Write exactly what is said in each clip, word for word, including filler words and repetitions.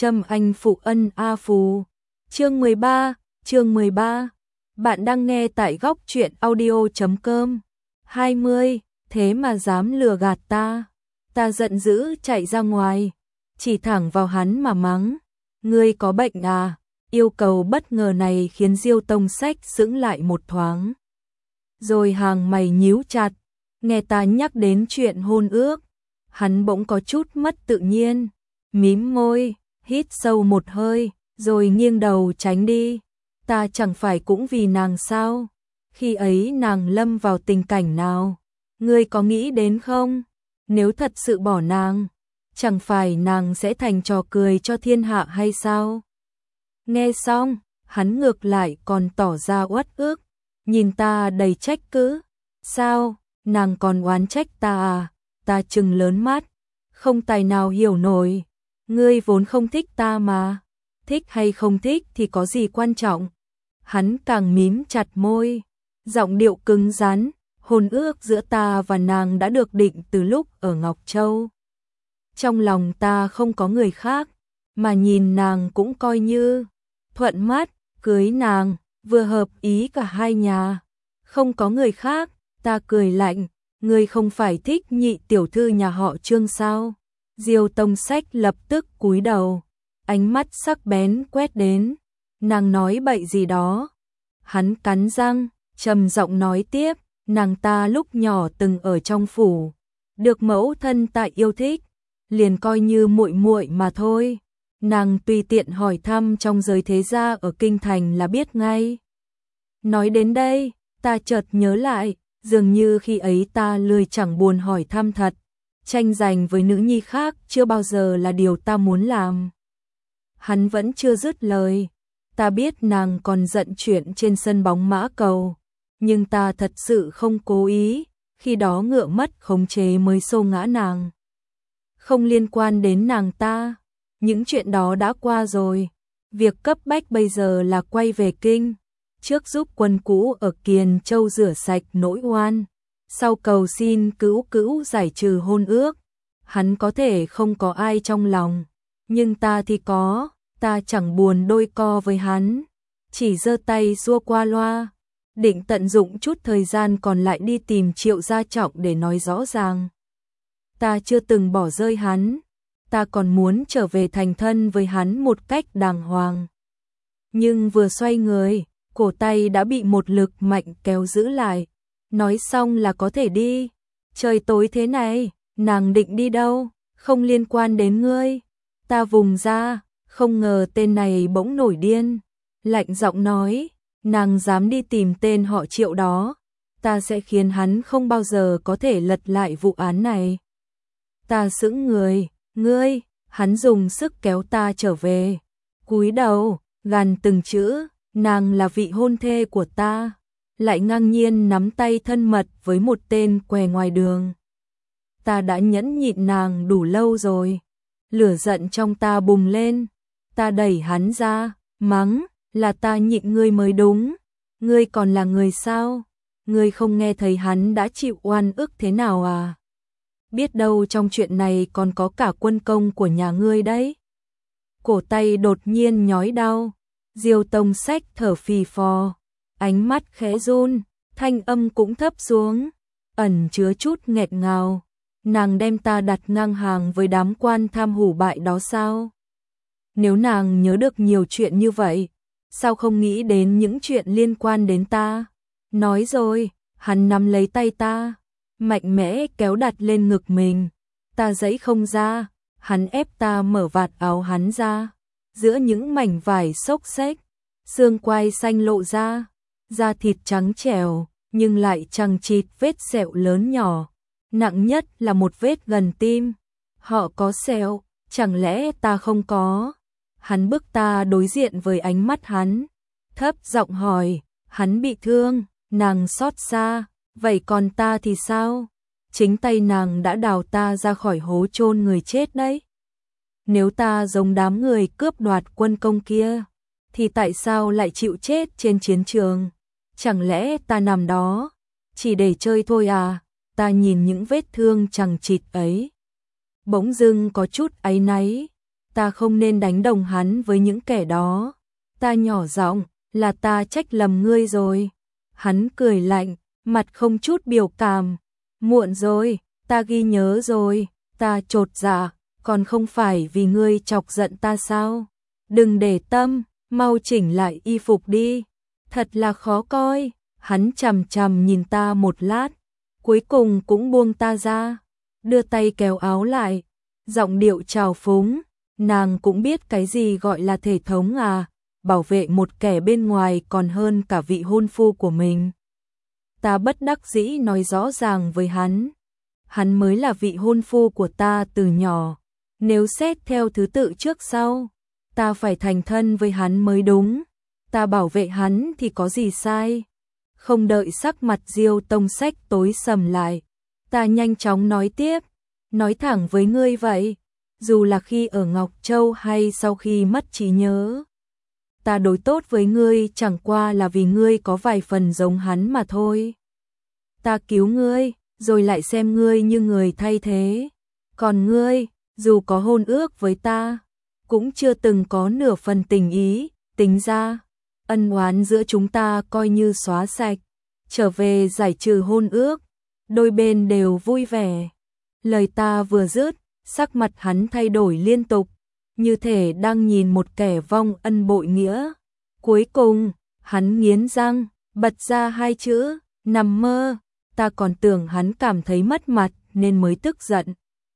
Trâm anh phụ ân a phù. Chương mười ba, chương mười ba. Bạn đang nghe tại góc truyện audio chấm com. hai mươi, thế mà dám lừa gạt ta. Ta giận dữ chạy ra ngoài, chỉ thẳng vào hắn mà mắng. Ngươi có bệnh à? Yêu cầu bất ngờ này khiến Diêu Tông Sách sững lại một thoáng. Rồi hàng mày nhíu chặt, nghe ta nhắc đến chuyện hôn ước. Hắn bỗng có chút mất tự nhiên, mím môi, hít sâu một hơi, rồi nghiêng đầu tránh đi. Ta chẳng phải cũng vì nàng sao? Khi ấy nàng lâm vào tình cảnh nào? Ngươi có nghĩ đến không? Nếu thật sự bỏ nàng, chẳng phải nàng sẽ thành trò cười cho thiên hạ hay sao? Nghe xong, hắn ngược lại còn tỏ ra uất ức, nhìn ta đầy trách cứ. Sao, nàng còn oán trách ta à? Ta trừng lớn mắt, không tài nào hiểu nổi. Ngươi vốn không thích ta mà, thích hay không thích thì có gì quan trọng. Hắn càng mím chặt môi, giọng điệu cứng rắn. Hôn ước giữa ta và nàng đã được định từ lúc ở Ngọc Châu. Trong lòng ta không có người khác, mà nhìn nàng cũng coi như thuận mắt, cưới nàng, vừa hợp ý cả hai nhà. Không có người khác, ta cười lạnh, ngươi không phải thích nhị tiểu thư nhà họ Trương sao? Diêu Tông Sách lập tức cúi đầu, ánh mắt sắc bén quét đến. Nàng nói bậy gì đó? Hắn cắn răng, trầm giọng nói tiếp. Nàng ta lúc nhỏ từng ở trong phủ, được mẫu thân tại yêu thích, liền coi như muội muội mà thôi. Nàng tùy tiện hỏi thăm trong giới thế gia ở kinh thành là biết ngay. Nói đến đây, ta chợt nhớ lại, dường như khi ấy ta lười chẳng buồn hỏi thăm thật. Tranh giành với nữ nhi khác chưa bao giờ là điều ta muốn làm. Hắn vẫn chưa dứt lời. Ta biết nàng còn giận chuyện trên sân bóng Mã Cầu, nhưng ta thật sự không cố ý, khi đó ngựa mất khống chế mới xô ngã nàng. Không liên quan đến nàng ta, những chuyện đó đã qua rồi. Việc cấp bách bây giờ là quay về kinh, trước giúp quân cũ ở Kiền Châu rửa sạch nỗi oan, sau cầu xin cữu cữu giải trừ hôn ước. Hắn có thể không có ai trong lòng, nhưng ta thì có. Ta chẳng buồn đôi co với hắn, chỉ giơ tay xua qua loa, định tận dụng chút thời gian còn lại đi tìm Triệu Gia Trọng để nói rõ ràng. Ta chưa từng bỏ rơi hắn, ta còn muốn trở về thành thân với hắn một cách đàng hoàng. Nhưng vừa xoay người, cổ tay đã bị một lực mạnh kéo giữ lại. Nói xong là có thể đi. Trời tối thế này, nàng định đi đâu? Không liên quan đến ngươi. Ta vùng ra, không ngờ tên này bỗng nổi điên. Lạnh giọng nói, nàng dám đi tìm tên họ Triệu đó, ta sẽ khiến hắn không bao giờ có thể lật lại vụ án này. Ta sững người, ngươi, hắn dùng sức kéo ta trở về. Cúi đầu, gằn từng chữ, nàng là vị hôn thê của ta, lại ngang nhiên nắm tay thân mật với một tên què ngoài đường. Ta đã nhẫn nhịn nàng đủ lâu rồi. Lửa giận trong ta bùng lên, ta đẩy hắn ra, mắng, là ta nhịn ngươi mới đúng. Ngươi còn là người sao? Ngươi không nghe thấy hắn đã chịu oan ức thế nào à? Biết đâu trong chuyện này còn có cả quân công của nhà ngươi đấy. Cổ tay đột nhiên nhói đau. Diêu Tông Sách thở phì phò, ánh mắt khẽ run, thanh âm cũng thấp xuống, ẩn chứa chút nghẹt ngào. Nàng đem ta đặt ngang hàng với đám quan tham hủ bại đó sao? Nếu nàng nhớ được nhiều chuyện như vậy, sao không nghĩ đến những chuyện liên quan đến ta? Nói rồi, hắn nắm lấy tay ta, mạnh mẽ kéo đặt lên ngực mình. Ta giãy không ra, hắn ép ta mở vạt áo hắn ra. Giữa những mảnh vải xốc xếch, xương quai xanh lộ ra, da thịt trắng trẻo, nhưng lại chằng chịt vết sẹo lớn nhỏ. Nặng nhất là một vết gần tim. Họ có sẹo, chẳng lẽ ta không có? Hắn bức ta đối diện với ánh mắt hắn, thấp giọng hỏi, hắn bị thương, nàng xót xa, vậy còn ta thì sao? Chính tay nàng đã đào ta ra khỏi hố chôn người chết đấy. Nếu ta giống đám người cướp đoạt quân công kia, thì tại sao lại chịu chết trên chiến trường? Chẳng lẽ ta nằm đó chỉ để chơi thôi à? Ta nhìn những vết thương chằng chịt ấy, bỗng dưng có chút áy náy. ta không nên đánh đồng hắn với những kẻ đó. Ta nhỏ giọng, là ta trách lầm ngươi rồi. Hắn cười lạnh, mặt không chút biểu cảm. Muộn rồi, ta ghi nhớ rồi, ta chột dạ, còn không phải vì ngươi chọc giận ta sao? Đừng để tâm, mau chỉnh lại y phục đi. Thật là khó coi. Hắn chằm chằm nhìn ta một lát, cuối cùng cũng buông ta ra, đưa tay kéo áo lại, giọng điệu trào phúng, nàng cũng biết cái gì gọi là thể thống à, bảo vệ một kẻ bên ngoài còn hơn cả vị hôn phu của mình. Ta bất đắc dĩ nói rõ ràng với hắn, hắn mới là vị hôn phu của ta từ nhỏ, nếu xét theo thứ tự trước sau, ta phải thành thân với hắn mới đúng, ta bảo vệ hắn thì có gì sai. Không đợi sắc mặt Diêu Tông Sách tối sầm lại, ta nhanh chóng nói tiếp, nói thẳng với ngươi vậy, dù là khi ở Ngọc Châu hay sau khi mất trí nhớ, ta đối tốt với ngươi chẳng qua là vì ngươi có vài phần giống hắn mà thôi. Ta cứu ngươi, rồi lại xem ngươi như người thay thế, còn ngươi, dù có hôn ước với ta, cũng chưa từng có nửa phần tình ý, tính ra ân oán giữa chúng ta coi như xóa sạch, trở về giải trừ hôn ước, đôi bên đều vui vẻ. Lời ta vừa dứt, sắc mặt hắn thay đổi liên tục, như thể đang nhìn một kẻ vong ân bội nghĩa. Cuối cùng, hắn nghiến răng, bật ra hai chữ, nằm mơ, ta còn tưởng hắn cảm thấy mất mặt nên mới tức giận.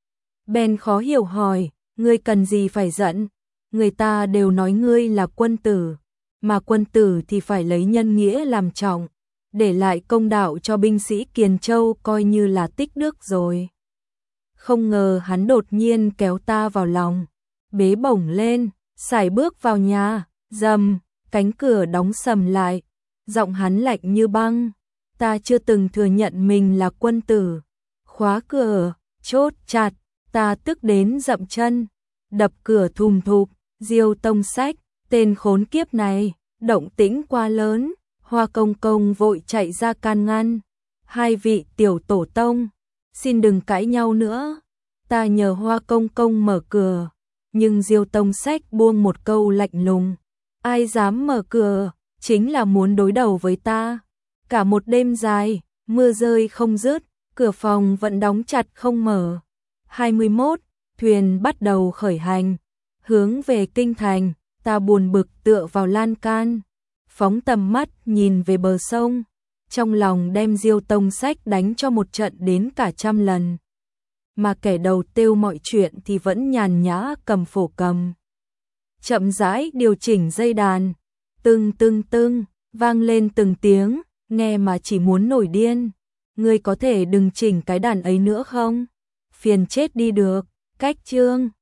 Bèn khó hiểu hỏi, ngươi cần gì phải giận, người ta đều nói ngươi là quân tử. Mà quân tử thì phải lấy nhân nghĩa làm trọng, để lại công đạo cho binh sĩ Kiền Châu coi như là tích đức rồi. Không ngờ hắn đột nhiên kéo ta vào lòng, bế bổng lên, sải bước vào nhà, rầm, cánh cửa đóng sầm lại, giọng hắn lạnh như băng, ta chưa từng thừa nhận mình là quân tử. Khóa cửa, chốt chặt, ta tức đến dậm chân, đập cửa thùm thụp, Diêu Tông Sách, tên khốn kiếp này, động tĩnh quá lớn, Hoa Công Công vội chạy ra can ngăn. Hai vị tiểu tổ tông, xin đừng cãi nhau nữa. Ta nhờ Hoa Công Công mở cửa, nhưng Diêu Tông Sách buông một câu lạnh lùng. Ai dám mở cửa, chính là muốn đối đầu với ta. Cả một đêm dài, mưa rơi không dứt, cửa phòng vẫn đóng chặt không mở. hai mươi mốt, thuyền bắt đầu khởi hành, hướng về kinh thành. Ta buồn bực tựa vào lan can, phóng tầm mắt nhìn về bờ sông, trong lòng đem Diêu Tông Sách đánh cho một trận đến cả trăm lần. Mà kẻ đầu tiêu mọi chuyện thì vẫn nhàn nhã cầm phổ cầm. Chậm rãi điều chỉnh dây đàn, tưng tưng tưng, vang lên từng tiếng, nghe mà chỉ muốn nổi điên. Ngươi có thể đừng chỉnh cái đàn ấy nữa không? Phiền chết đi được, cách chương.